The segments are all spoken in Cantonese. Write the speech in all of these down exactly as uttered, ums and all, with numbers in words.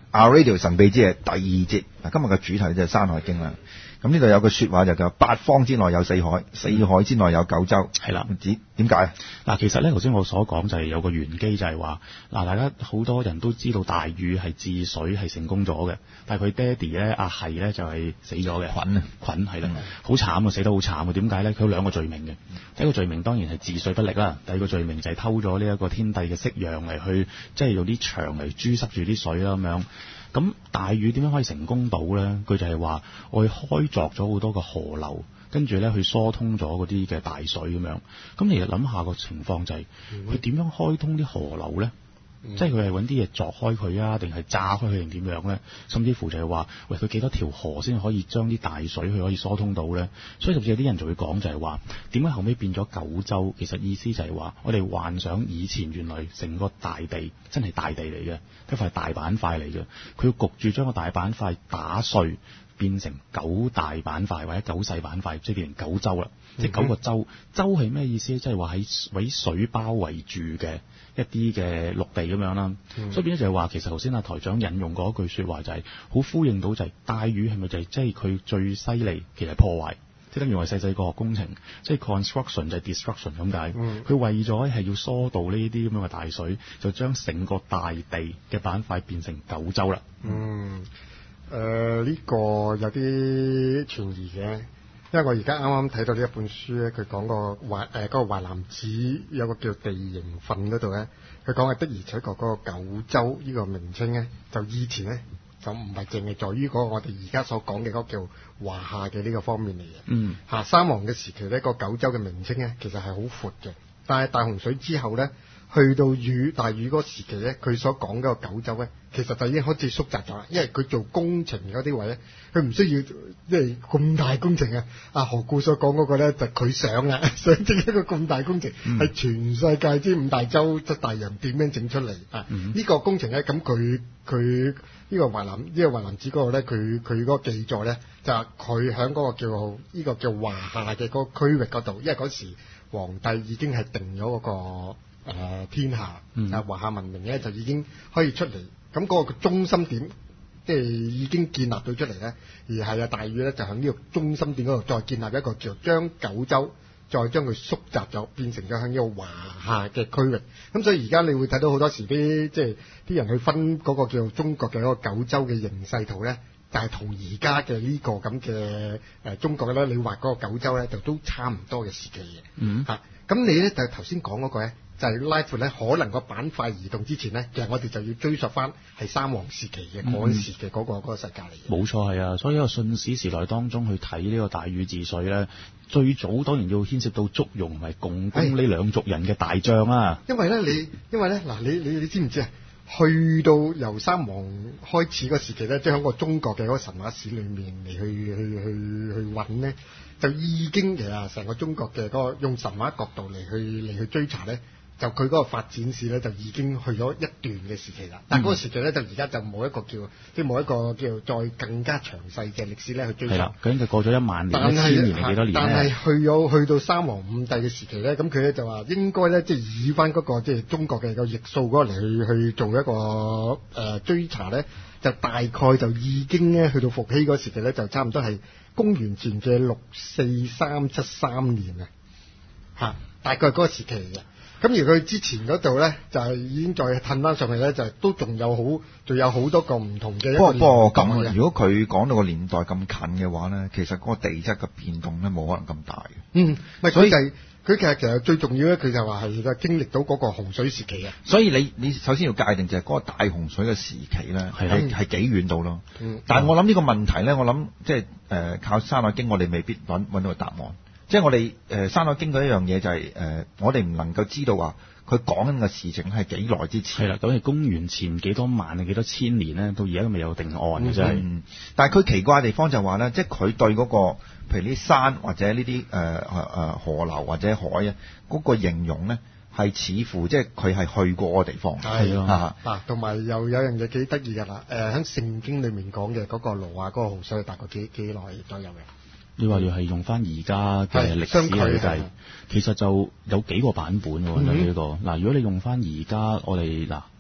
Our Radio 神秘之夜第二節，嗱今日嘅主題就係《山海經》啦。咁呢度有句說話就叫八方之內有四海，四海之內有九州。 係啦， 點點解？ 嗱，其實咧頭先我所講就係有個玄機，就係話嗱，大家好多人都知道大禹係治水係成功咗嘅，但係佢爹哋咧阿係咧就係死咗嘅。 鯀啊， 鯀係啦，好慘啊，死得好慘啊！點解咧？佢有兩個罪名嘅。第一個罪名當然係治水不力啦，第二個罪名就係偷咗呢一個天帝嘅夕陽嚟去，即係用啲牆嚟豬塞住啲水啦咁樣。咁大禹點樣可以成功到咧？佢就係話我去開鑿咗好多個河流，跟住咧去疏通咗嗰啲嘅大水咁樣。咁其實諗下個情況就係佢點樣開通啲河流咧？嗯、即係佢係揾啲嘢鑿開佢啊，定係炸開佢定點樣咧？甚至乎就係話，喂，佢幾多條河先可以將啲大水佢可以疏通到咧？所以甚至有啲人就會講就係話，點解後尾變咗九州？其實意思就係話，我哋幻想以前原來成個大地真係大地嚟嘅，一塊大板塊嚟嘅，佢要焗住將個大板塊打碎，變成九大板塊或者九細板塊，即係變成九州啦。嗯、即係九個州，州係咩意思咧？即係話喺喺水包圍住嘅一啲嘅陸地咁樣啦。嗯、所以變咗就係話，其實頭先阿台長引用過一句說話，就係好呼應到就係大禹係咪就係即係佢最犀利？其實係破壞，即係等於我細細個學工程，即係 construction 就係 destruction 咁解。佢、嗯、為咗係要疏導呢啲咁樣嘅大水，就將成個大地嘅板塊變成九州啦。 嗯，誒、呃、呢、這個有啲存疑嘅。因為我而家啱啱睇到呢一本書咧，佢講個淮誒嗰個淮南子有個叫地形訓嗰度咧，佢講係的而且確嗰個九州呢個名稱咧，就以前咧就唔係淨係在於嗰個我哋而家所講嘅嗰個叫華夏嘅呢個方面嚟嘅。嗯，嚇三皇嘅時期咧，個九州嘅名稱咧其實係好闊嘅，但係大洪水之後咧，去到禹大禹嗰個時期咧，佢所講嗰個九州咧，其實就已經開始縮窄咗啦。因為佢做工程嗰啲位咧，佢唔需要即係咁大工程啊。阿何故所講嗰個咧，就佢、是、想啊，想整一個咁大工程，係、嗯、全世界之五大洲七大洋點樣整出嚟啊？呢、嗯、個工程咧，咁佢佢呢個淮南呢、這個淮南子嗰個咧，佢佢嗰個記載咧，就係佢喺嗰個叫呢、這個叫華夏嘅嗰個區域嗰度，因為嗰時皇帝已經係定咗嗰、那個。誒、呃、天下啊，嗯、華夏文明咧就已經可以出嚟，咁嗰個中心點即係已經建立到出嚟咧，而係啊大禹咧就喺呢個中心點嗰度再建立一個叫將九州，再將佢縮窄咗，變成咗喺呢個華夏嘅區域。咁所以而家你會睇到好多時啲即係啲人去分嗰個叫做中國嘅嗰個九州嘅形勢圖咧，但係同而家嘅呢個咁嘅誒中國咧，你畫嗰個九州咧就都差唔多嘅時期嘅。嗯，嚇、啊，咁你咧就頭先講嗰個咧。就係拉闊咧，可能個板塊移動之前咧，其實我哋就要追溯翻係三皇時期嘅嗰陣時嘅嗰個嗰個世界嚟嘅。 冇錯係啊，所以喺個信史時代當中去睇呢個大禹治水咧，最早當然要牽涉到祝融同埋共工呢兩族人嘅大將啊。 因為咧，你因為咧嗱，你你你知唔知啊？去到由三皇開始嗰時期咧，即係喺個中國嘅嗰個神話史裏面嚟去去去去揾咧，就已經其實成個中國嘅嗰個用神話角度嚟去嚟去追查咧。就佢嗰個發展史咧，就已經去咗一段嘅時期啦。但係嗰個時期咧，就而家就冇一個叫，即係冇一個叫再更加詳細嘅歷史咧去追查。係啦， 究竟佢過咗一萬年、一千年定幾多年咧？ 但係去咗去到三皇五帝嘅時期咧，咁佢咧就話應該咧，即係以翻嗰個即係中國嘅個譯數嗰個嚟去去做一個誒、呃、追查咧，就大概就已經咧去到伏羲嗰時期咧，就差唔多係公元前嘅六四三七三年啊，嚇，大概嗰個時期嚟嘅。咁而佢之前嗰度咧，就係、是、已經再褪翻上去咧，就係都仲有好，仲有好多個唔同嘅。不過不過咁， 如果佢講到個年代咁近嘅話咧，其實嗰個地質嘅變動咧冇可能咁大嘅。 嗯，咪所以佢其實其實最重要咧，佢就話係經歷到嗰個洪水時期啊。 所以你你首先要界定就係嗰個大洪水嘅時期咧，係係幾遠到咯。嗯，但係我諗呢個問題咧，我諗即係誒靠《山海經》，我哋未必揾揾到個答案。即係我哋誒《山海經》嗰一樣嘢就係、是、誒、呃，我哋唔能夠知道話佢講緊嘅事情係幾耐之前。 係啦，咁係公元前幾多萬定幾多千年咧，到而家都未有定案嘅真係。 嗯，但係佢奇怪嘅地方就話咧，即係佢對嗰、那個譬如呢啲山或者呢啲誒誒誒河流或者海啊，嗰、那個形容咧係似乎即係佢係去過個地方。 係啊，啊，同埋又有樣嘢幾得意㗎啦，誒喺聖經裡面講嘅嗰個挪亞嗰個洪水大概幾幾耐都有嘅。 你話要係用翻而家嘅歷史去計，其實就有幾個版本喎。呢、嗯這個嗱，如果你用翻而家我哋嗱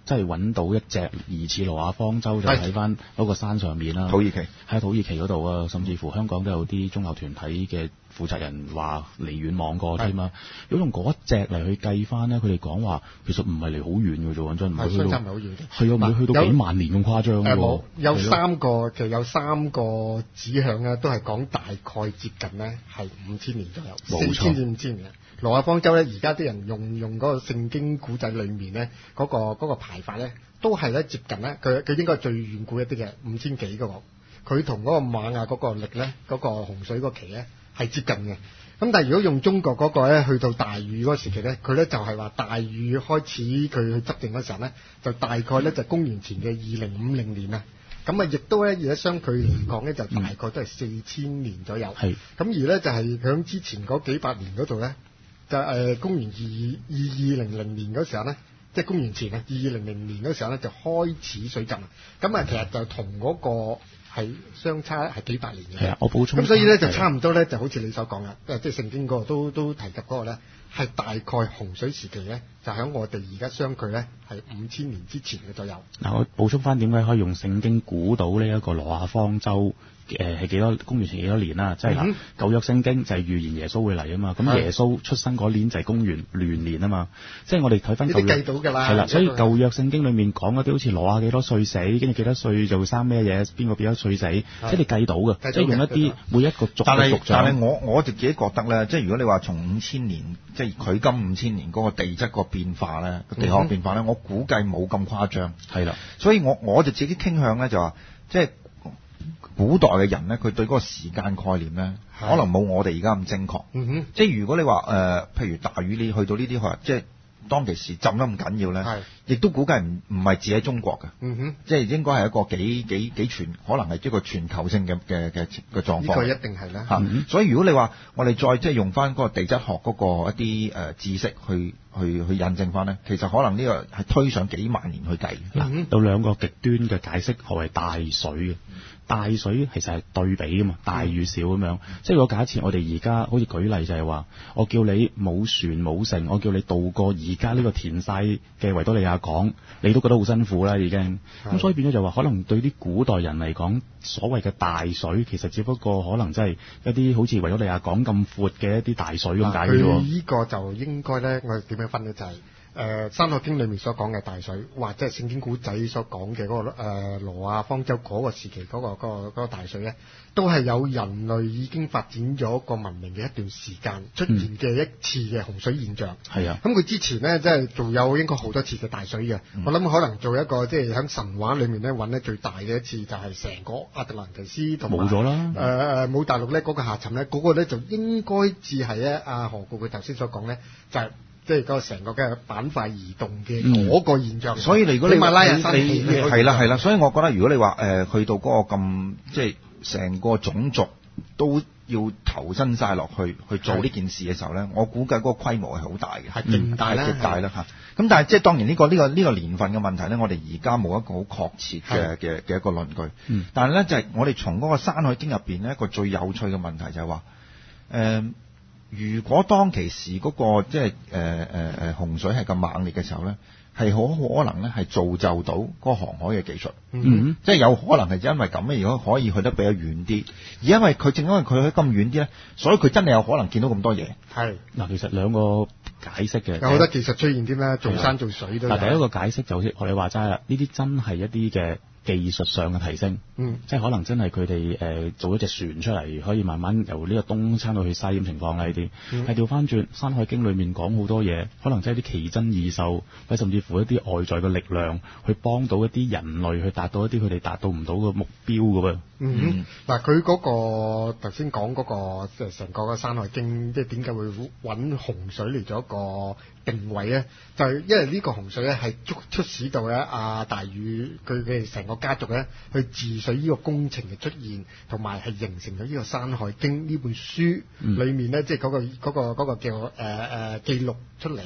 真係揾到一隻疑似挪亞方舟，就喺翻嗰個山上面啦。 土耳其喺土耳其嗰度啊，甚至乎香港都有啲宗教團體嘅負責人話離遠望過添啊。如果用嗰一隻嚟去計翻咧，佢哋講話其實唔係離好遠嘅啫，真係唔係去到，係啊，唔會去到幾萬年咁誇張嘅喎。 有三個其實有三個指向咧，都係講大概接近咧係五千年左右，四千至五千年。挪亞方舟咧，而家啲人用用嗰個聖經古仔裏面咧，嗰、嗰個嗰個排法咧，都係咧接近咧，佢佢應該係最遠古一啲嘅五千幾嗰個，佢同嗰個瑪雅嗰個歷咧，嗰、嗰個洪水嗰期咧係接近嘅。咁但係如果用中國嗰個咧，去到大禹嗰個時期咧，佢咧就係話大禹開始佢去執政嗰時候咧，就大概咧就公元前嘅二零五零年啊。咁啊，亦都咧，而家相距嚟講咧，就大概都係四千年左右。係、嗯。咁而咧就係響之前嗰幾百年嗰度咧。就誒、呃、公元二二二零零年嗰時候咧，即係公元前啊，二二零零年嗰時候咧就開始水浸啊。咁啊，其實就同嗰個係相差係幾百年嘅。係啊，我補充。咁所以咧就差唔多咧，就好似你所講啦，誒即係聖經嗰個都都提及嗰個咧，係大概洪水時期咧，就喺我哋而家相距咧係五千年之前嘅左右。 嗱，我補充翻點解可以用聖經估到呢一個挪亞方舟？誒係幾多公元前幾多年啦？即係嗱，舊約聖經就係預言耶穌會嚟啊嘛。咁耶穌出生嗰年就係公元元年啊嘛。即係我哋睇翻舊約計到㗎啦。 係啦，所以舊約聖經裡面講嗰啲好似挪亞幾多歲死，跟住幾多歲就會生咩嘢，邊個幾多歲死，即係你計到嘅。即係用一啲每一個族嘅族長。 但係我我就自己覺得咧，即係如果你話從五千年，即係佢今五千年嗰個地質個變化咧，個地殼變化咧，我估計冇咁誇張。係啦，所以我我就自己傾向咧就話，即係。古代嘅人咧，佢對嗰個時間概念咧，可能冇我哋而家咁精確。嗯哼，即係如果你話誒、呃，譬如大禹你去到呢啲去，即係當其時浸得咁緊要咧，亦都估計唔唔係只喺中國嘅。嗯哼，即係應該係一個幾幾幾全，可能係一個全球性嘅嘅嘅嘅狀況。呢個一定係啦。 嚇、嗯，所以如果你話我哋再即係用翻嗰個地質學嗰個一啲誒、呃、知識去去去印證翻咧，其實可能呢個係推上幾萬年去計。嗱、 嗯，有兩個極端嘅解釋，何謂大水嘅？大水其實係對比噶嘛，大與小咁樣。即係如果假設我哋而家好似舉例就係話，我叫你冇船冇城，我叫你渡過而家呢個填晒嘅維多利亞港，你都覺得好辛苦啦已經。咁所以變咗就話，可能對啲古代人嚟講，所謂嘅大水其實只不過可能真係一啲好似維多利亞港咁闊嘅一啲大水咁解嘅啫。 佢呢個就應該咧，我哋點樣分咧就係、是。誒、呃《山海經》裏面所講嘅大水，或者係聖經古仔所講嘅嗰個誒挪亞方舟嗰個時期嗰、嗰個嗰、嗰個嗰個大水咧，都係有人類已經發展咗個文明嘅一段時間出現嘅一次嘅洪水現象。係、嗯、啊，咁佢之前咧，即係仲有應該好多次嘅大水嘅、嗯。我諗可能做一個即係喺神話裏面咧揾咧最大嘅一次，就係成個亞特蘭提斯同埋冇咗啦。誒誒冇大陸咧嗰個下沉咧，嗰、嗰個咧就應該至係咧阿何故佢頭先所講咧，就係、是。即係個成個嘅板塊移動嘅嗰個現象、嗯，所以如果你馬拉雅山氣係啦係啦，所以我覺得如果你話誒、呃、去到嗰個咁即係成個種族都要投身晒落去去做呢件事嘅時候咧，我估計嗰個規模係好大嘅，係勁大啦，極大啦嚇。咁但係即係當然呢、呢個呢、呢個呢、呢個年份嘅問題咧，我哋而家冇一個好確切嘅嘅嘅一個論據。嗯、但係咧就係、是、我哋從嗰個《山海經》入邊咧一個最有趣嘅問題就係話誒。呃如果當其時嗰、那個即係誒誒誒洪水係咁猛烈嘅時候咧，係好可能咧係造就到嗰個航海嘅技術，嗯，即係有可能係因為咁咧，如果可以去得比較遠啲，而因為佢正因為佢去咁遠啲咧，所以佢真係有可能見到咁多嘢。係嗱，其實兩個解釋嘅， 有好多技術出現啲啦，做山做水都。 嗱，第一個解釋就好似學你話齋啦，呢啲真係一啲嘅技術上嘅提升，嗯，即係可能真係佢哋誒做一隻船出嚟，可以慢慢由呢個東撐到去西咁情況啦。呢啲係調翻轉《山海經》裏面講好多嘢，可能真係啲奇珍異獸，或者甚至乎一啲外在嘅力量，去幫到一啲人類去達到一啲佢哋達到唔到嘅目標㗎噃。 嗯，嗱、嗯，佢嗰、嗰個頭先講嗰個即係成個嘅《山海經》，即係點解會揾洪水嚟做一個定位咧？就係、是、因為呢個洪水咧係促促使到咧阿大禹佢嘅成個家族咧去治水呢個工程嘅出現，同埋係形成咗呢個《山海經》呢本書裏面咧，即係嗰個嗰、嗰個嗰、嗰個叫誒誒、呃、記錄出嚟。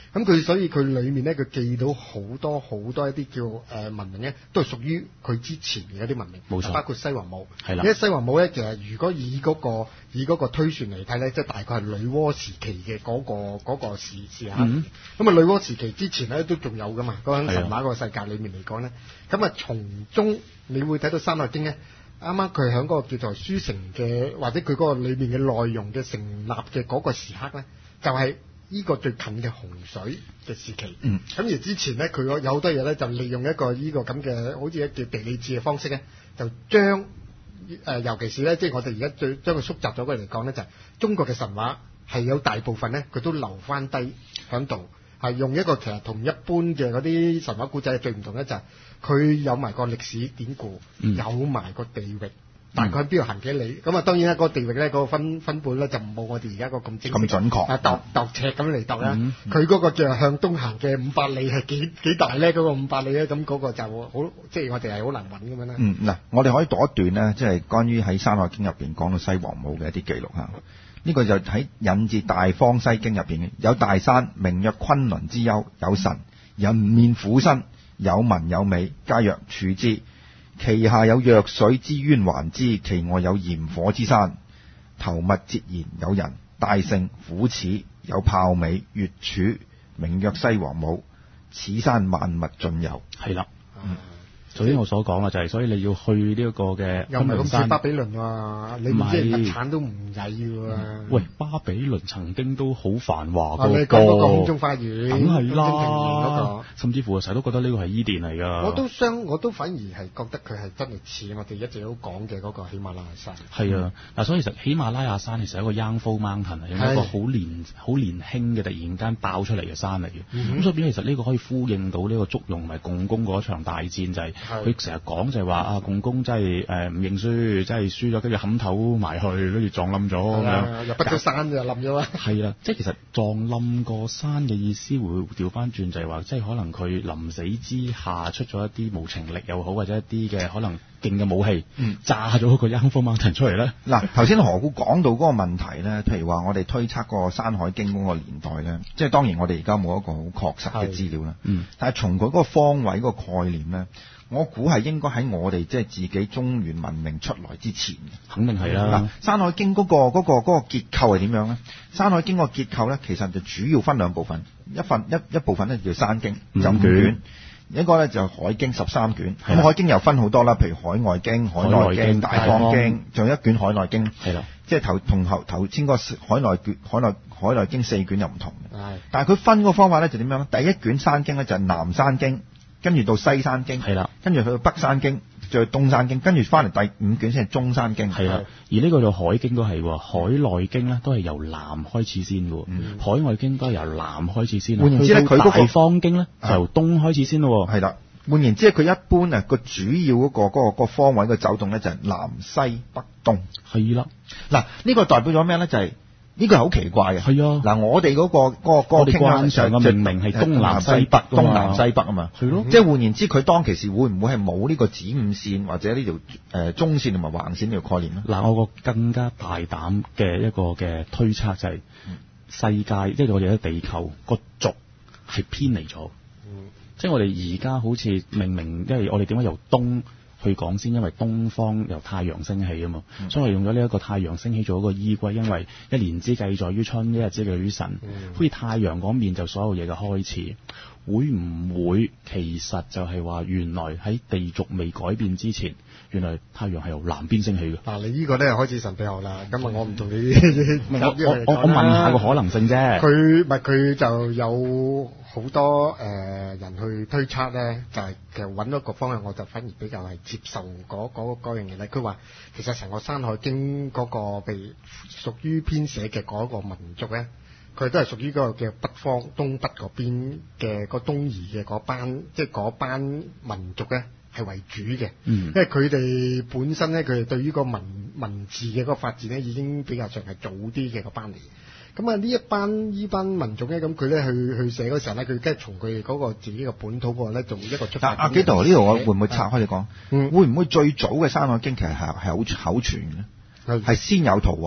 咁佢所以佢裡面咧，佢記到好多好多一啲叫誒、呃、文明咧，都係屬於佢之前嘅一啲文明， 冇錯， 包括西王母。 係啦， 因為西王母咧，其實如果以嗰、嗰個以嗰個推算嚟睇咧，即係大概係女媧時期嘅嗰、嗰個嗰、嗰個時時嚇。咁啊、嗯，女媧時期之前咧都仲有噶嘛，嗰、嗰個神話個世界裡面嚟講咧，咁啊從中你會睇到《山海經》咧。啱啱佢喺嗰個叫做書成嘅，或者佢嗰個裏面嘅內容嘅成立嘅嗰個時刻咧，就係、是、呢個最近嘅洪水嘅時期。嗯。咁而之前咧，佢有好多嘢咧，就利用一個呢個咁嘅，好似一個地理志嘅方式咧，就將誒、呃，尤其是咧，即係我哋而家最將佢縮窄咗佢嚟講咧，就係、是、中國嘅神話係有大部分咧，佢都留翻低喺度，係用一個其實同一般嘅嗰啲神話古仔最唔同咧，就係、是。佢有埋個歷史典故，嗯、有埋個地域，大概喺邊度行幾里？咁啊、嗯，當然啦，嗰、那個地域咧，嗰、那個分分佈咧就冇我哋而家個咁精咁準確啊，度度尺咁嚟度啦。佢嗰、嗯嗯、個叫向東行嘅五百里係幾幾大咧？嗰、那個五百里咧，咁嗰個就好，即係我哋係好難揾咁樣啦。 嗯，嗱，我哋可以讀一段咧，即係關於喺《山海經》入邊講到西王母嘅一啲記錄嚇。呢、這個就喺引自《大方西經》入邊嘅，有大山，名曰崑崙之丘，有神，人面虎身。有文有尾，皆曰處之。其下有弱水之淵環之，其外有炎火之山。頭密節言，有人。大盛虎齒，有豹尾，月柱，名曰西王母。此山萬物盡有。 係啦。嗯頭先我所講嘅就係，所以你要去呢一個嘅又唔係咁似巴比倫喎，你唔知物產都唔曳喎。 喂，巴比倫曾經都好繁華個， 你講嗰個空中花園， 梗係啦， 嗰個、 甚至乎成日都覺得呢個係伊甸嚟㗎。 我都相，我都反而係覺得佢係真係似我哋一直都講嘅嗰個喜馬拉雅山。 係啊，嗱，所以其實喜馬拉雅山其實係一個 Young Mountain 係一個好年好年輕嘅突然間爆出嚟嘅山嚟嘅。咁、嗯、所以變其實呢個可以呼應到呢個祝融同埋共工嗰場大戰就係、是。佢成日講就係話啊，共工真係誒唔認輸，真係輸咗，跟住冚頭埋去，跟住撞冧咗咁樣， 又不咗山就冧咗啦。 係啦，即係其實撞冧個山嘅意思會調翻轉，就係話即係可能佢臨死之下出咗一啲無情力又好，或者一啲嘅可能勁嘅武器，嗯，炸咗個 Young Mountain 出嚟咧。嗱， 頭先何故講到嗰個問題咧？譬如話我哋推測個《山海經》嗰個年代咧，即係當然我哋而家冇一個好確實嘅資料啦。嗯，但係從佢嗰個方位嗰個概念咧。我估係應該喺我哋即係自己中原文明出來之前嘅， 肯定係啦。 嗱，《山海經》嗰個嗰個嗰個結構係點樣咧？《山海經》個結構咧，其實就主要分兩部分，一份一一部分咧叫《山經》五卷，一個咧就《海經》十三卷。咁《海經》又分好多啦，譬如《海外經》、《海內經》、《大方經》，仲有一卷《海內經》。係啦，即係頭同頭頭先嗰個《海內卷》、《海內海內經》四卷又唔同嘅。係，但係佢分個方法咧就點樣咧？第一卷《山經》咧就係南山經。跟住到西山經，係啦，跟住去到北山經，再去東山經，跟住翻嚟第五卷先係中山經，係啦。 而呢個就海經都係，海內經咧都係由南開始先嘅，嗯、海外經都係由南開始先。換言之咧，佢嗰個大方經咧就由東開始先咯， 係啦。換言之，佢一般啊個主要嗰、嗰個嗰、嗰個、嗰個方位嘅走動咧就係南西北東，係啦。嗱，呢個代表咗咩咧？就係、係。呢個係好奇怪嘅，係啊！嗱，我哋嗰個嗰個嗰個關上嘅命名係東南西北， 東南西北啊嘛，係咯。 嗯、 即係換言之，佢當其時會唔會係冇呢個子午線或者呢條誒中線同埋橫線呢個概念咧？ 嗱，我個更加大膽嘅一個嘅推測就係、是、世界，嗯、即係我哋喺地球個軸係偏離咗。嗯、即係我哋而家好似命名，因為我哋點解由東去講先，因為東方由太陽升起啊嘛，嗯、所以我用咗呢一個太陽升起做一個依歸，因為一年之計在於春，一日之計在於晨，好似、嗯、太陽嗰面就所有嘢嘅開始，會唔會其實就係話原來喺地軸未改變之前，原來太陽係由南邊升起嘅？嗱、 啊，你呢個咧開始神秘學啦，咁啊我唔同你我我我問下個可能性啫。 佢咪佢就有好多誒、呃、人去推測咧，就係、是、其實揾一個方向，我就反而比較係接受嗰嗰嗰樣嘢咧。佢話其實成個《山海經》嗰個被屬於編寫嘅嗰個民族咧，佢都係屬於嗰個嘅北方東北嗰邊嘅個東夷嘅嗰班，即係嗰班民族咧係為主嘅。嗯，因為佢哋本身咧，佢哋對於個文文字嘅嗰個發展咧，已經比較上係早啲嘅嗰班嚟。咁啊，呢一班呢班民眾咧，咁佢咧去去寫嗰時候咧，佢梗係從佢哋嗰個自己嘅本土嗰個咧做一個出發。 阿紀陶呢度我會唔會拆開你講？嗯，會唔會最早嘅《山海經》其實係係好口傳嘅？係係先有圖畫，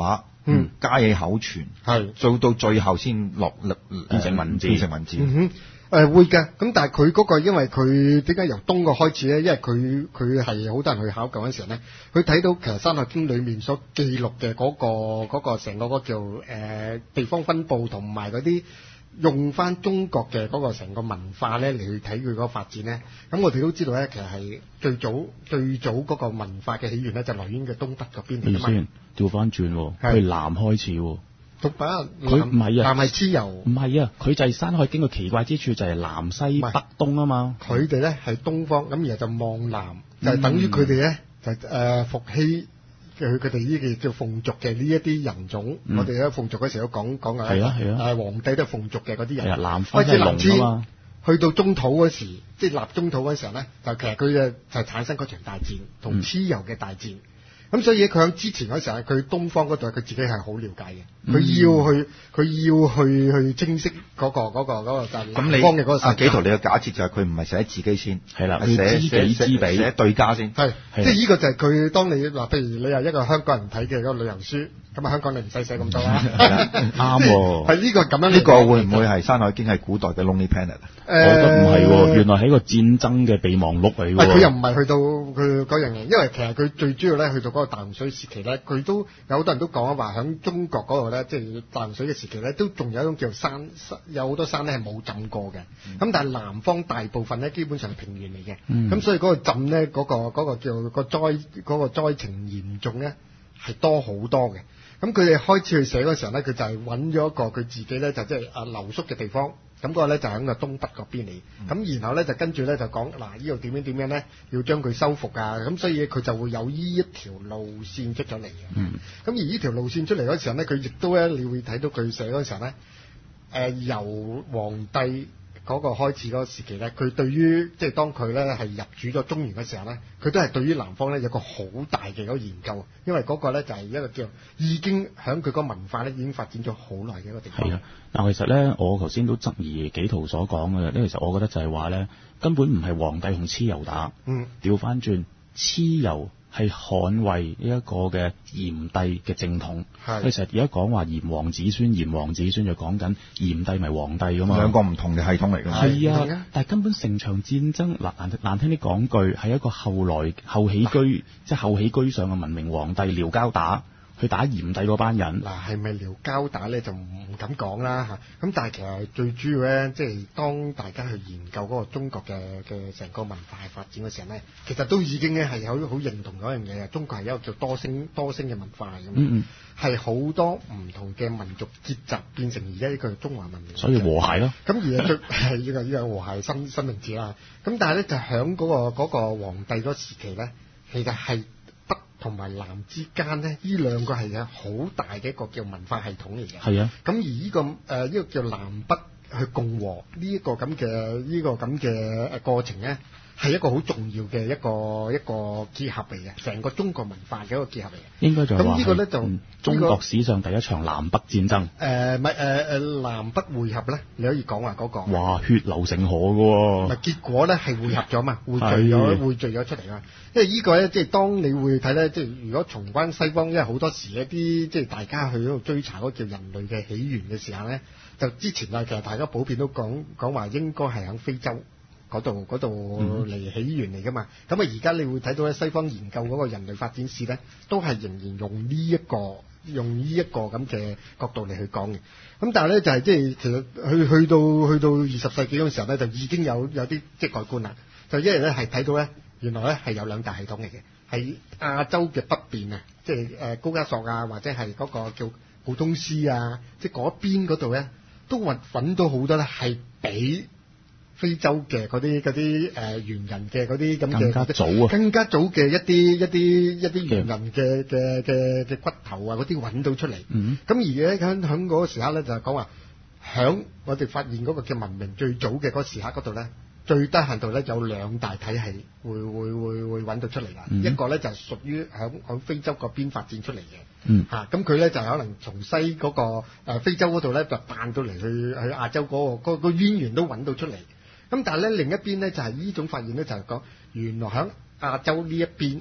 嗯， 加以口傳， 係做到最後先落力變成文字， 變成文字。 嗯哼。誒、呃、會嘅，咁但係佢嗰個因為佢點解由東個開始咧？因為佢佢係好多人去考究嗰陣時咧，佢睇到其實《山海經》裡面所記錄嘅嗰個嗰個成個嗰個叫誒、呃、地方分佈同埋嗰啲用翻中國嘅嗰個成個文化咧嚟去睇佢嗰個發展咧，咁我哋都知道咧，其實係最早最早嗰個文化嘅起源咧就來源嘅東北嗰邊嚟㗎嘛。 先調翻轉，佢南開始喎。 獨白佢唔係啊， 南係蚩尤， 唔係啊，佢就係《山海經》嘅奇怪之處就係南西北東啊嘛。 佢哋咧係東方，咁然後就望南，就係、是、等於佢哋咧就誒、呃、伏羲佢佢哋呢個叫鳳族嘅呢一啲人種。嗯、我哋喺鳳族嗰時都講講嘅， 係啊係啊， 誒皇帝都係鳳族嘅嗰啲人。 係啊，南方係龍啊嘛。 去到中土嗰時，即係立中土嗰時候咧，就其實佢嘅就產生嗰場大戰，同蚩尤嘅大戰。咁、嗯、所以佢喺之前嗰時候，佢東方嗰度佢自己係好了解嘅，佢、嗯、要去佢要去去清晰嗰、嗰個嗰、嗰個嗰、嗰個就係南方嘅嗰個世界。阿紀陶，你嘅假設就係佢唔係寫自己先， 係啦， 係寫寫知己知彼， 寫對家先， 係即係呢個就係佢當你嗱，譬如你係一個香港人睇嘅嗰個旅遊書，咁啊香港你唔使寫咁多啦， 啱喎。 係呢個咁樣， 呢個會唔會係《山海經》係古代嘅 Lonely Planet？ 我覺得唔係喎，原來係一個戰爭嘅備忘錄嚟喎。 佢又唔係去到佢嗰樣嘢，因為其實佢最主要咧去到嗰個大洪水時期咧，佢都有好多人都講話喺中國嗰度咧，即係大洪水嘅時期咧，都仲有一種叫山，有好多山咧係冇浸過嘅。咁、嗯、但係南方大部分咧基本上係平原嚟嘅，咁、嗯、所以嗰個浸咧嗰、嗰個嗰、嗰個叫、嗰個災嗰、嗰個災情嚴重咧係多好多嘅。咁佢哋開始去寫嗰時候咧，佢就係揾咗一個佢自己咧就即係啊留宿嘅地方。咁、那、嗰個咧就喺個東北嗰邊嚟，咁、嗯、然後咧就跟住咧就講嗱，呢度點樣點樣咧，要將佢修復啊，咁所以佢就會有呢一條路線出咗嚟嘅。嗯，咁而呢條路線出嚟嗰時候咧，佢亦都咧，你會睇到佢寫嗰時候咧，誒、呃、由皇帝嗰個開始嗰個時期咧，佢對於即係當佢咧係入主咗中原嘅時候咧，佢都係對於南方咧有個好大嘅嗰個研究，因為嗰個咧就係一個叫已經喺佢個文化咧已經發展咗好耐嘅一個地方。係啊， 嗱其實咧，我頭先都質疑紀陶所講嘅，呢其實我覺得就係話咧，根本唔係皇帝同蚩尤打，嗯，調翻轉蚩尤係捍衛呢一個嘅炎帝嘅正統。其實而家講話炎黃子孫，炎黃子孫就講緊炎帝咪皇帝噶嘛， 兩個唔同嘅系統嚟㗎。 係啊，但係根本成場戰爭難難難聽啲講句，係一個後來後起居即係後起居上嘅文明皇帝遼交打。去打炎帝嗰班人， 嗱係咪遼交打咧就唔敢講啦嚇。咁但係其實最主要咧，即係當大家去研究嗰個中國嘅嘅成個文化發展嘅時候咧，其實都已經咧係好好認同嗰樣嘢。中國係一個叫多星多星嘅文化嚟嘅，嗯嗯，係好多唔同嘅民族結集變成而家呢個中華文明， 所以和諧咯。咁而家最係呢個呢個和諧新新名字啦。咁但係咧就響嗰個嗰個皇帝嗰時期咧，其實係北同埋南之間咧，呢兩個係有好大嘅一個叫文化系統嚟嘅。係啊。咁而呢個誒呢個叫南北去共和呢一個咁嘅呢個咁嘅誒過程咧，係一個好重要嘅一個一個結合嚟嘅，成個中國文化嘅一個結合嚟嘅。 應該就話咁呢個咧就、嗯、 中國史上第一場南北戰爭。 誒咪誒誒南北匯合咧，你可以講話嗰個。 哇！血流成河嘅喎。 咪結果咧係匯合咗嘛，匯聚咗匯聚咗出嚟嘛。因為呢個咧，即係當你會睇咧，即係如果重返西方，因為好多時一啲即係大家去嗰度追查嗰個叫人類嘅起源嘅時候咧，就之前啊，其實大家普遍都講講話應該係喺非洲嗰度嗰度嚟起源嚟噶嘛。咁啊而家你會睇到咧，西方研究嗰個人類發展史咧，都係仍然用呢一個用呢一個咁嘅角度嚟去講嘅。咁但係咧就係即係其實去去到去到二十世紀嗰時候咧，就已經有有啲即係改觀啦。就一嚟咧係睇到咧。原來咧係有兩大系統嚟嘅，喺亞洲嘅北邊啊，即係誒高加索啊，或者係嗰個叫普通斯啊，即係嗰邊嗰度咧，都揾揾到好多咧係比非洲嘅嗰啲嗰啲誒猿人嘅嗰啲咁嘅更加早啊， 更加早嘅一啲一啲一啲猿人嘅嘅嘅嘅骨頭啊嗰啲揾到出嚟。嗯，咁而咧喺喺嗰個時刻咧就係講話，響我哋發現嗰個叫文明最早嘅嗰個時刻嗰度咧。最低限度咧有兩大體系會會會會揾到出嚟啦、嗯，一個咧就係、是、屬於響響非洲嗰邊發展出嚟嘅，嚇咁佢咧就可能從西嗰、那個、呃、非洲嗰度咧就彈到嚟去去亞洲嗰、那個、那個淵源都揾到出嚟，咁但係咧另一邊咧就係、是、呢種發現咧就係、是、講原來響亞洲呢一邊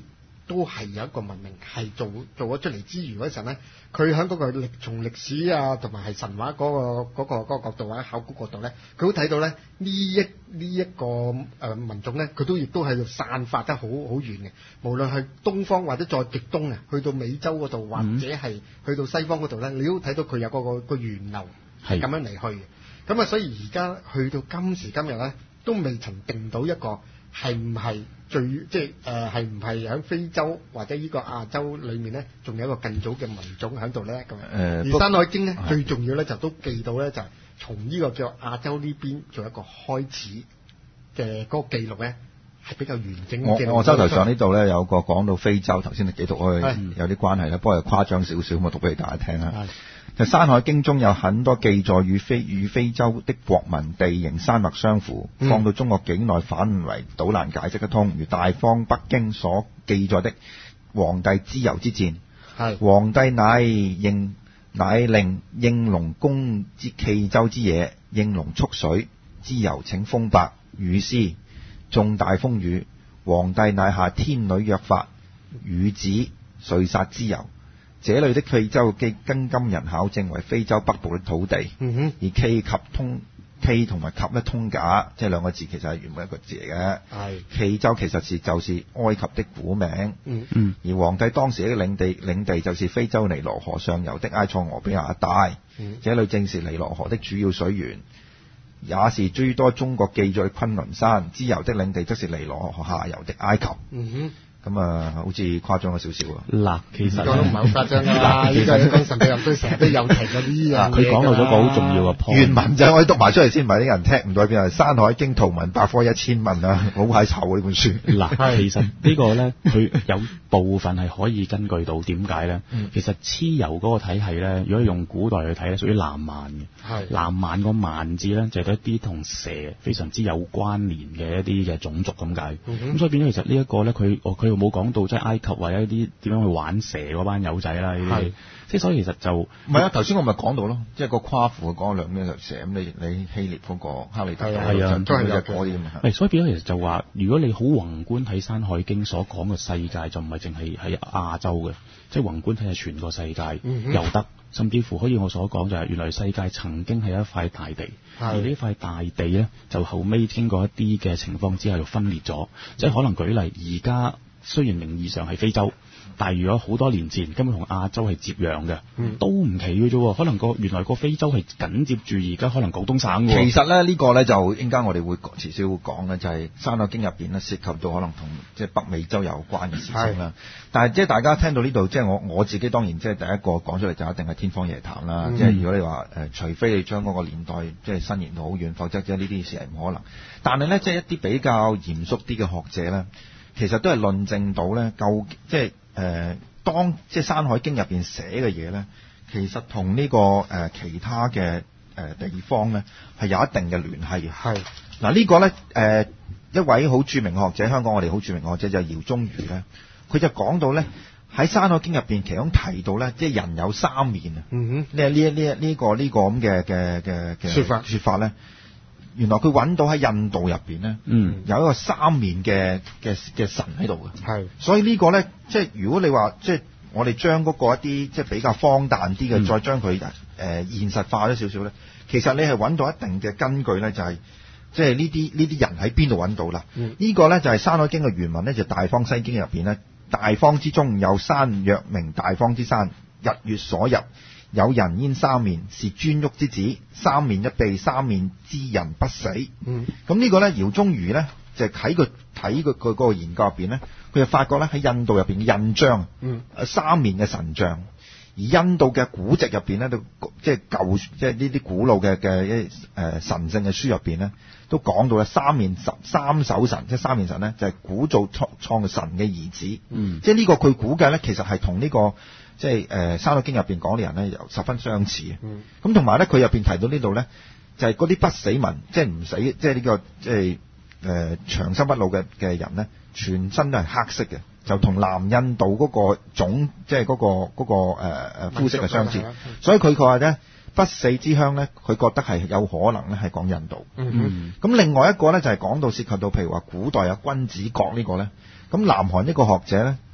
都係有一個文明係做做咗出嚟之餘嗰陣咧，佢喺嗰個歷從歷史啊同埋係神話嗰、嗰個嗰、嗰個嗰個角度或者考古角度咧，佢都睇到咧呢一呢一個誒、呃、民族咧，佢都亦都係散發得好好遠嘅。無論係東方或者再極東啊，去到美洲嗰度或者係去到西方嗰度咧，你都睇到佢有個個個源流係咁樣嚟去嘅。咁啊，所以而家去到今時今日咧，都未曾定到一個係唔係最即係誒係唔係喺非洲或者呢個亞洲裡面咧，仲有一個更早嘅民種喺度咧咁樣。 誒， 而山海經咧最重要咧就都記到咧就係從呢個叫亞洲呢邊做一個開始嘅嗰個記錄咧。係比較完整嘅。 我我手頭上呢度咧有個講到非洲，頭先你幾讀開有啲關係啦，不過又誇張少少，咁我讀俾大家聽啦。就《山海經》中有很多記載與非與非洲的國民地形山脈相符，嗯、放到中國境內反為倒難解釋得通。如大方北經所記載的黃帝之牖之戰，黃帝乃應乃令應龍攻之冀州之野，應龍蓄水之牖請風伯雨師。眾大風雨，黃帝乃下天女約法，禹子遂殺之牖。這裏的冀州既跟今人考證為非洲北部的土地， 嗯、 而冀及通冀同埋及咧通假，即係兩個字其實係原本一個字嚟嘅。冀州其實是就是埃及的古名， 嗯嗯、而黃帝當時的領地領地就是非洲尼羅河上游的埃塞俄比亞一帶， 嗯、 這裏正是尼羅河的主要水源。也是諸多中國記載昆崙山之游的領地，則是尼羅河下游的埃及。 嗯哼， 咁啊，好似誇張咗少少啊。 嗱，其實都唔係好誇張啦。呢個講神秘學都成日都有提嗰啲啊。 佢講到咗個好重要嘅 point。 原文就可以讀埋出嚟先，唔係啲人聽唔到邊啊。《山海經》圖文百科一千問啊，好閪臭呢本書。 嗱，其實呢個咧，佢有部分係可以根據到點解咧？其實蚩尤嗰個體系咧，如果用古代去睇咧，屬於南蠻嘅。係。南蠻個蠻字咧，就係一啲同蛇非常之有關聯嘅一啲嘅種族咁解。咁、嗯、所以變咗其實呢一個咧，佢佢冇講到即係埃及或者一啲點樣去玩蛇嗰班友仔啦，呢啲即係所以其實就唔係啊！頭先我咪講到咯，即係個夸父講兩咩蛇咁，你你希臘嗰個哈利特係啊，都係有嗰啲咁啊。所以變咗其實就話，如果你好宏觀睇《山海經》所講嘅世界，就唔係淨係喺亞洲嘅，即係宏觀睇係全個世界又得，甚至乎可以我所講就係原來世界曾經係一塊大地，而呢塊大地咧就後尾經過一啲嘅情況之下就分裂咗，即係可能舉例而家。雖然名義上係非洲，但係如果好多年前根本同亞洲係接壤嘅，嗯、都唔奇嘅啫。可能個原來個非洲係緊接住而家可能廣東省嘅。 其實咧呢、呢個咧就應該我哋會遲少會講嘅，就係、是《山海經》入邊咧涉及到可能同即係北美洲有關嘅事情啦。但係即係大家聽到呢度，即係我我自己當然即係第一個講出嚟就一定係天方夜譚啦。嗯、即係如果你話誒、呃，除非你將嗰個年代即係伸延到好遠，否則即係呢啲事係唔可能。但係咧，即係一啲比較嚴肅啲嘅學者咧。其實都係論證到咧，究即係誒、呃，當即係《山海經》入邊寫嘅嘢咧，其實同呢、這個誒、呃、其他嘅誒、呃、地方咧係有一定嘅聯繫嘅。係嗱、啊這個、呢個咧誒、呃、一位好著名學者，香港我哋好著名學者就係饒宗頤咧，佢就講到咧喺《山海經》入邊，其中提到咧，即係人有三面啊。嗯哼，呢呢呢呢個呢、這個咁嘅嘅嘅嘅説法説法咧。原來佢揾到喺印度入邊咧，嗯、有一個三面嘅嘅嘅神喺度嘅。係，所以呢個咧，即係如果你話即係我哋將嗰個一啲即係比較荒誕啲嘅，嗯、再將佢誒、呃、現實化咗少少咧，其實你係揾到一定嘅根據咧，就係即係呢啲呢啲人喺邊度揾到啦？嗯、個呢個咧就係、是《山海經》嘅原文咧，就係《大方西經》入邊咧，大方之中有山，曰名大方之山，日月所入。有人焉三面，是顓頊之子，三面一臂，三面之人不死。嗯，咁呢個咧，饒宗頤咧就喺佢睇佢佢嗰個研究入邊咧，佢就發覺咧喺印度入邊嘅印章，嗯，三面嘅神像，而印度嘅古籍入邊咧，都即係舊即係呢啲古老嘅嘅一誒神聖嘅書入邊咧，都講到咧三面神三手神，即係三面神咧就係古造創創神嘅兒子。嗯，即係呢個佢估計咧，其實係同呢個。即係誒《山海經》入邊講啲人咧，又十分相似嘅。咁同埋咧，佢入邊提到呢度咧，就係嗰啲不死民，即係唔死，即係呢、這個即係誒、呃、長生不老嘅嘅人咧，全身都係黑色嘅，就同南印度嗰個種，即係嗰、那個嗰、那個誒誒、呃、膚色係相似。所以佢佢話咧，不死之鄉咧，佢覺得係有可能咧係講印度。咁、嗯、哼另外一個咧就係、是、講到涉及到譬如話古代有君子國呢個咧，咁南韓一個學者咧。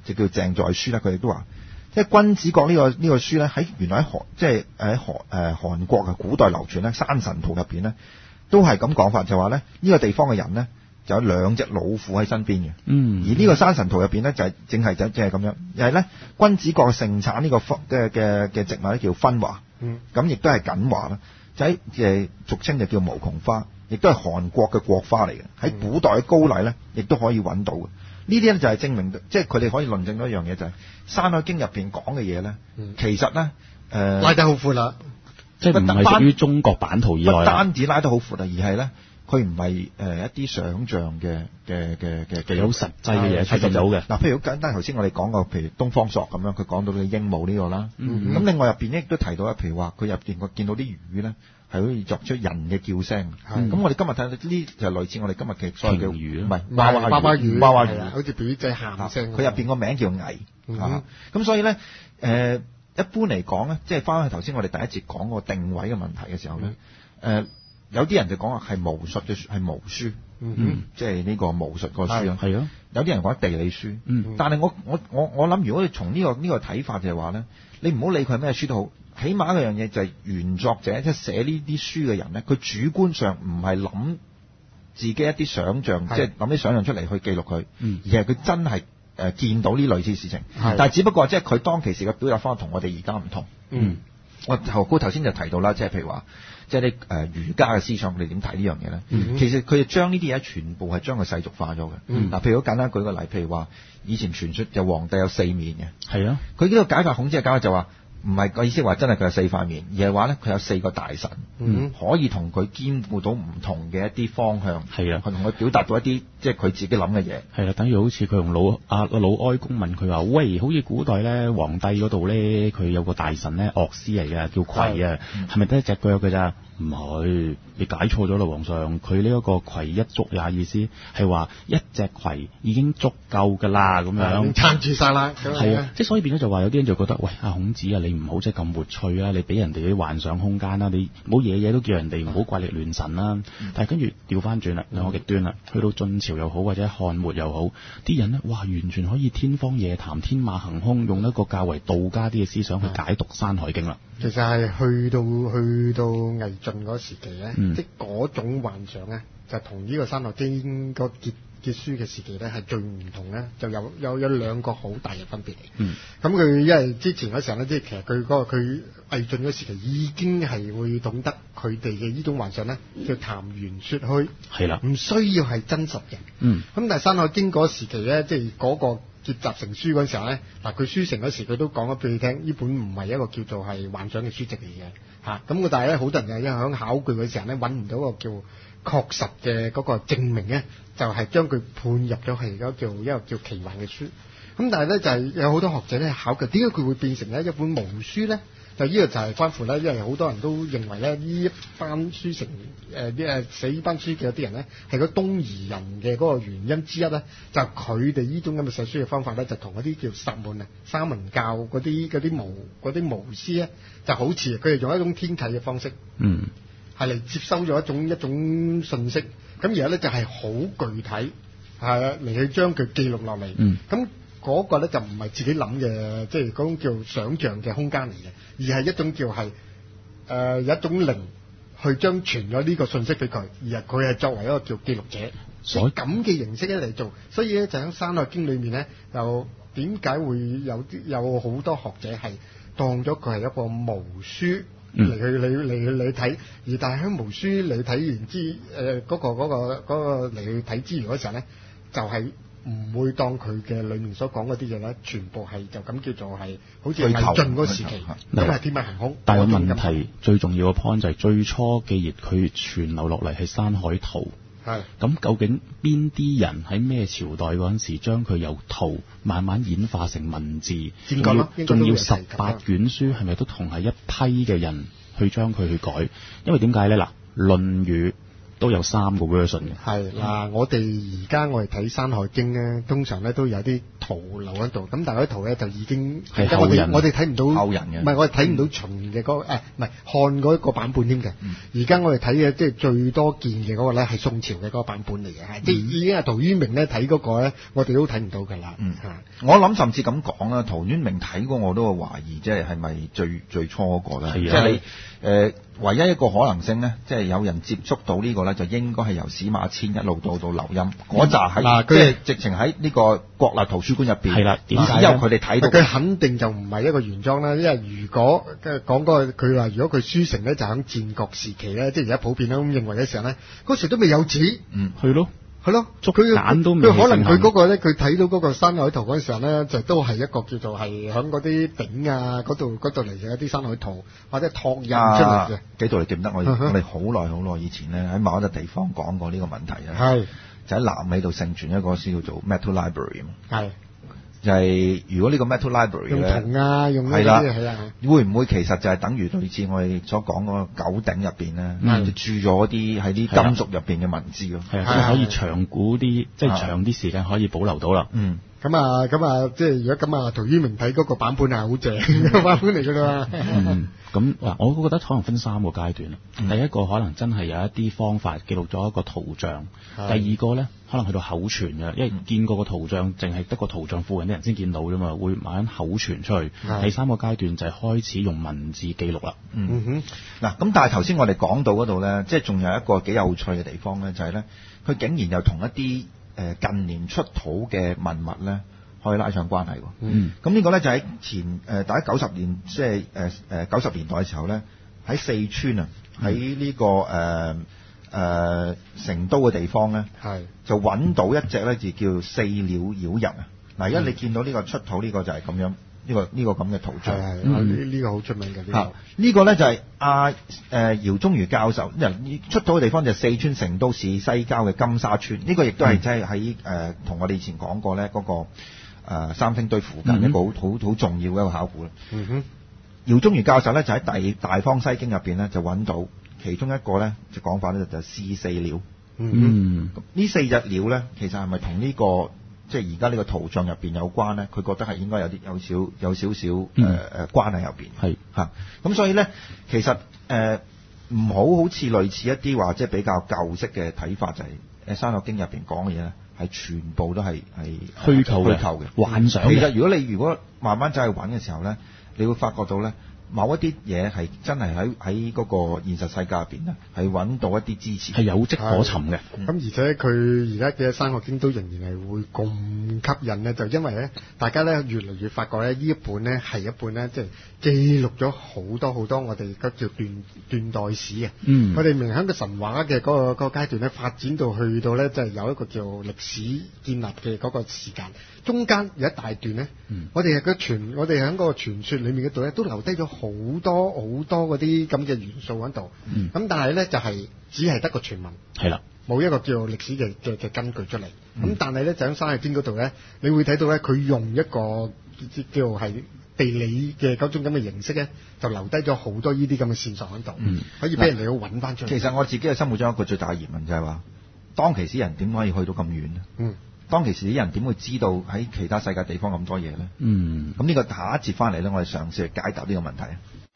就叫鄭在書啦，佢哋都話，即係君子國呢個呢個書咧，喺原來喺韓即係喺韓誒韓國嘅古代流傳咧，《山神圖》入邊咧都係咁講法，就話咧呢個地方嘅人咧就有兩隻老虎喺身邊嘅。嗯，而呢個《山神圖》入邊咧就係正係就即係咁樣，又係咧君子國盛產呢個嘅嘅嘅植物咧叫分華。嗯，咁亦都係錦華啦，就喺誒俗稱就叫無窮花，亦都係韓國嘅國花嚟嘅。喺古代嘅高麗咧，亦都可以揾到嘅。呢啲咧就係證明，即係佢哋可以論證到一樣嘢，就係、是《山海經》入邊講嘅嘢咧，嗯、其實咧誒、呃、 拉得好闊啦， 即係唔係屬於中國版圖以內。不單止拉得好闊啊，而係咧佢唔係誒一啲想像嘅嘅嘅嘅嘅好實際嘅嘢出現到嘅。嗱，譬如好簡單，頭先我哋講過，譬如東方朔咁樣，佢講到嘅鸚鵡呢個啦。咁、嗯嗯、另外入邊亦都提到，譬如話佢入邊我見到啲魚咧。係可以作出人嘅叫聲，咁我哋今日睇到呢就類似我哋今日嘅所謂嘅魚，唔係娃娃魚，娃娃魚，娃娃魚，好似表仔喊聲。佢入邊個名叫蟻，咁、嗯、所以咧，誒、呃、一般嚟講咧，即係翻去頭先我哋第一節講個定位嘅問題嘅時候咧，誒、嗯呃、有啲人就講話係巫術嘅係巫書，嗯，即係呢個巫術個書啊，係啊，有啲人講地理書，嗯，但係我我我我諗，如果你從呢、這個呢、這個睇法就係話咧，你唔好理佢係咩書都好。起碼一樣嘢就係原作者即係寫呢啲書嘅人咧，佢主觀上唔係諗自己一啲想像，即係諗啲想像出嚟去記錄佢，嗯、而係佢真係誒、呃、見到呢類似事情。但係只不過即係佢當其時嘅表達方法同我哋而家唔同。嗯，我頭高頭先就提到啦，即係譬如話，即係啲誒儒家嘅思想，你點睇呢樣嘢咧？嗯、其實佢就將呢啲嘢全部係將佢世俗化咗嘅。嗱、嗯，譬如好簡單舉個例，譬如話以前傳說就皇帝有四面嘅。係啊，佢呢個解法，孔子嘅解法就話。唔係個意思話真係佢有四塊面，而係話咧佢有四個大臣，嗯、可以同佢兼顧到唔同嘅一啲方向，係啊，去同佢表達到一啲即係佢自己諗嘅嘢。係啦，等於好似佢同老阿老哀公問佢話：喂，好似古代咧皇帝嗰度咧，佢有個大臣咧樂師嚟嘅，叫夔啊，係咪得一隻腳嘅咋？唔係，你解錯咗啦，皇上。佢呢一個夔一足也意思係話一隻夔已經足夠㗎啦，咁樣撐住晒啦。係啊，即係所以變咗就話有啲人就覺得，喂，阿孔子啊，你唔好即係咁活趣啊，你俾人哋啲幻想空間啦，你唔好嘢嘢都叫人哋唔好怪力亂神啦。嗯、但係跟住調翻轉啦，兩個極端啦，去到晉朝又好或者漢末又好，啲人呢，哇，完全可以天方夜譚、天馬行空，用一個較為道家啲嘅思想去解讀《山海經》啦。其實係去到去到魏晉嗰時期咧，嗯、即係嗰種幻想咧，就同呢個《山海經》個結結書嘅時期咧係最唔同咧，就有有有兩個好大嘅分別嚟。咁佢、嗯、因為之前嗰時候咧，即係其實佢嗰個佢魏晉嗰時期已經係會懂得佢哋嘅呢種幻想咧，叫談玄說虛，係啦，唔需要係真實嘅。嗯，咁但係《山海經》嗰時期咧，即係嗰個結集成書嗰陣時候咧，嗱佢書成嗰時佢都講咗俾你聽，呢本唔係一個叫做係幻想嘅書籍嚟嘅嚇。咁個但係咧，好多人就喺考據嘅時候咧，揾唔到個叫確實嘅嗰個證明咧，就係將佢判入咗係嗰叫一個叫奇幻嘅書。咁但係咧就係、是、有好多學者咧考究，點解佢會變成咧一本巫書咧？就呢個就係關乎咧，因為好多人都認為咧，呢一班書成誒啲誒寫呢班書嘅啲人咧，係個東夷人嘅嗰個原因之一咧，就係佢哋呢種咁嘅寫書嘅方法咧，就同嗰啲叫薩滿啊、沙文教嗰啲嗰啲巫嗰啲巫師咧，就好似佢哋用一種天啟嘅方式，嗯，係嚟接收咗一種一種信息，咁而家咧就係好具體係嚟去將佢記錄落嚟，嗯，咁。嗰個咧就唔係自己諗嘅，即係嗰種叫想像嘅空間嚟嘅，而係一種叫係誒、呃、有一種靈去將傳咗呢個信息俾佢，而係佢係作為一個叫記錄者，所以咁嘅形式咧嚟做，所以咧就喺《山海經》裏面咧，又點解會有啲有好多學者係當咗佢係一個巫書嚟去嚟嚟嚟睇，而但係喺巫書嚟睇完之誒嗰個嗰個嗰個嚟去睇之餘嗰時候咧，就係、是。唔會當佢嘅裏面所講嗰啲嘢咧，全部係就咁叫做係好似魏晉嗰時期，咁係天馬行空。 但係個問題最重要嘅 point 就係最初既然佢傳流落嚟係《山海圖》，係咁究竟邊啲人喺咩朝代嗰陣時將佢由圖慢慢演化成文字，仲要仲要十八卷書，係咪都同係一批嘅人去將佢去改？因為點解咧？嗱，《論語》都有三個 version 嘅。係嗱，我哋而家我哋睇《山海經》咧，通常咧都有啲圖留喺度，咁但係嗰啲圖咧就已經係後人我哋我哋睇唔到後人嘅， 唔係我哋睇唔到秦嘅嗰個誒唔係漢嗰個版本添嘅。而家、嗯、我哋睇嘅即係最多見嘅嗰個咧係宋朝嘅嗰個版本嚟嘅，嗯、即係已經係陶淵明咧睇嗰個咧，我哋都睇唔到㗎啦。 嗯，我諗甚至咁講啦，陶淵明睇過我都會懷疑，即係係咪最最初嗰個咧？即係、啊、你誒、呃、唯一一個可能性咧，即係有人接觸到呢個咧，就應該係由司馬遷一路到到劉歆嗰扎喺，即係直情喺呢個國立圖書館入邊。係啦，點解？因為佢哋睇到佢肯定就唔係一個原裝啦，因為如果講嗰個佢話，如果佢書成咧就喺戰國時期咧，即係而家普遍都咁認為嘅時候咧，嗰時都未有紙。 嗯， 係咯。 係咯， 佢眼都未。 佢可能佢嗰個咧，佢睇到嗰個山海圖嗰陣時候咧，就都係一個叫做係響嗰啲頂啊嗰度嗰度嚟嘅一啲山海圖，或者拓印出嚟嘅。 幾度你記唔得？我、uh huh. 我哋好耐好耐以前咧喺某一個地方講過呢個問題咧。係是就喺南美度盛傳一個書叫做 Metal Library 嘛。係。就係如果呢個 Metal Library 用銅啊，用呢啲係啦， 會唔會其實就係等於類似我哋所講嗰個九鼎入邊咧，嗯、就注咗啲喺啲金屬入邊嘅文字咯， 係啊，可以長古啲，即係長啲時間可以保留到啦。 嗯， 咁啊，咁啊，即係如果咁啊，陶淵明睇嗰個版本係好正嘅版本嚟㗎啦。 嗯，咁嗱，我覺得可能分三個階段啦。嗯、第一個可能真係有一啲方法記錄咗一個圖像，的第二個咧可能去到口傳嘅，因為見過個圖像，淨係得個圖像附近啲人先見到啫嘛，會慢慢口傳出去。的第三個階段就係開始用文字記錄啦。 嗯哼，嗱，咁但係頭先我哋講到嗰度咧，即係仲有一個幾有趣嘅地方咧，就係咧，佢竟然又同一啲誒近年出土嘅文物咧，可以拉上關係喎。嗯，咁呢個咧就喺前誒大概九十年，即係誒誒九十年代嘅時候咧，喺四川啊，喺呢、這個誒誒、呃呃、成都嘅地方咧，係是就揾到一隻咧就叫四鳥妖人啊！嗱，而家你見到呢個出土呢個就係咁樣，呢、這個呢、這個咁嘅圖像，係係呢呢個好出名嘅。呢、這個呢、這個咧就係阿誒饒宗頤教授，因出土嘅地方就係四川成都市西郊嘅金沙村，呢、這個亦都係即係喺誒同我哋以前講過咧嗰、那個。誒、呃、三星堆附近、嗯、哼一個好好好重要嘅一個考古啦。嗯哼，饒宗頤教授咧就喺《大大方西經》入邊咧就揾到其中一個咧就講法咧就係試四鳥。嗯，咁呢四隻鳥咧其實係咪同呢個即係而家呢個圖像入邊有關咧？佢覺得係應該有啲有少有少少誒誒、呃、關係入邊。係嚇、嗯，咁所以咧其實誒唔好好似類似一啲話即係比較舊式嘅睇法，就係、是、誒《山海經》入邊講嘅嘢咧。係全部都係係虛構嘅、虛構嘅幻想。其實如果你如果慢慢走去揾嘅時候咧，你會發覺到咧，某一啲嘢係真係喺喺嗰個現實世界入邊咧，係揾到一啲支持，係有跡可尋嘅。咁、嗯、而且佢而家嘅《山海經》都仍然係會咁吸引咧，就因為咧，大家咧越嚟越發覺咧，呢一本咧係一本咧，即係記錄咗好多好多我哋嗰叫斷斷代史嘅。嗯，我哋明喺個神話嘅嗰、嗰個嗰、嗰個階段咧，發展到去到咧，即係有一個叫歷史建立嘅嗰個時間。中間有一大段咧，嗯、我哋係個傳，我哋喺個傳說裏面嗰度咧，都留低咗好多好多嗰啲咁嘅元素喺度。咁、嗯、但係咧就係、是、只係得個傳聞，係啦的，冇一個叫歷史嘅嘅嘅根據出嚟。咁、嗯、但係咧就喺《山海經》嗰度咧，你會睇到咧，佢用一個叫係地理嘅嗰種咁嘅形式咧，就留低咗好多呢啲咁嘅線索喺度，嗯、可以俾人哋去揾翻出嚟。其實我自己嘅心目中一個最大嘅疑問就係話，當其時人點可以去到咁遠呢？嗯。當其時啲人點會知道喺其他世界地方咁多嘢咧？嗯，咁呢個下一節翻嚟咧，我哋嘗試去解答呢個問題。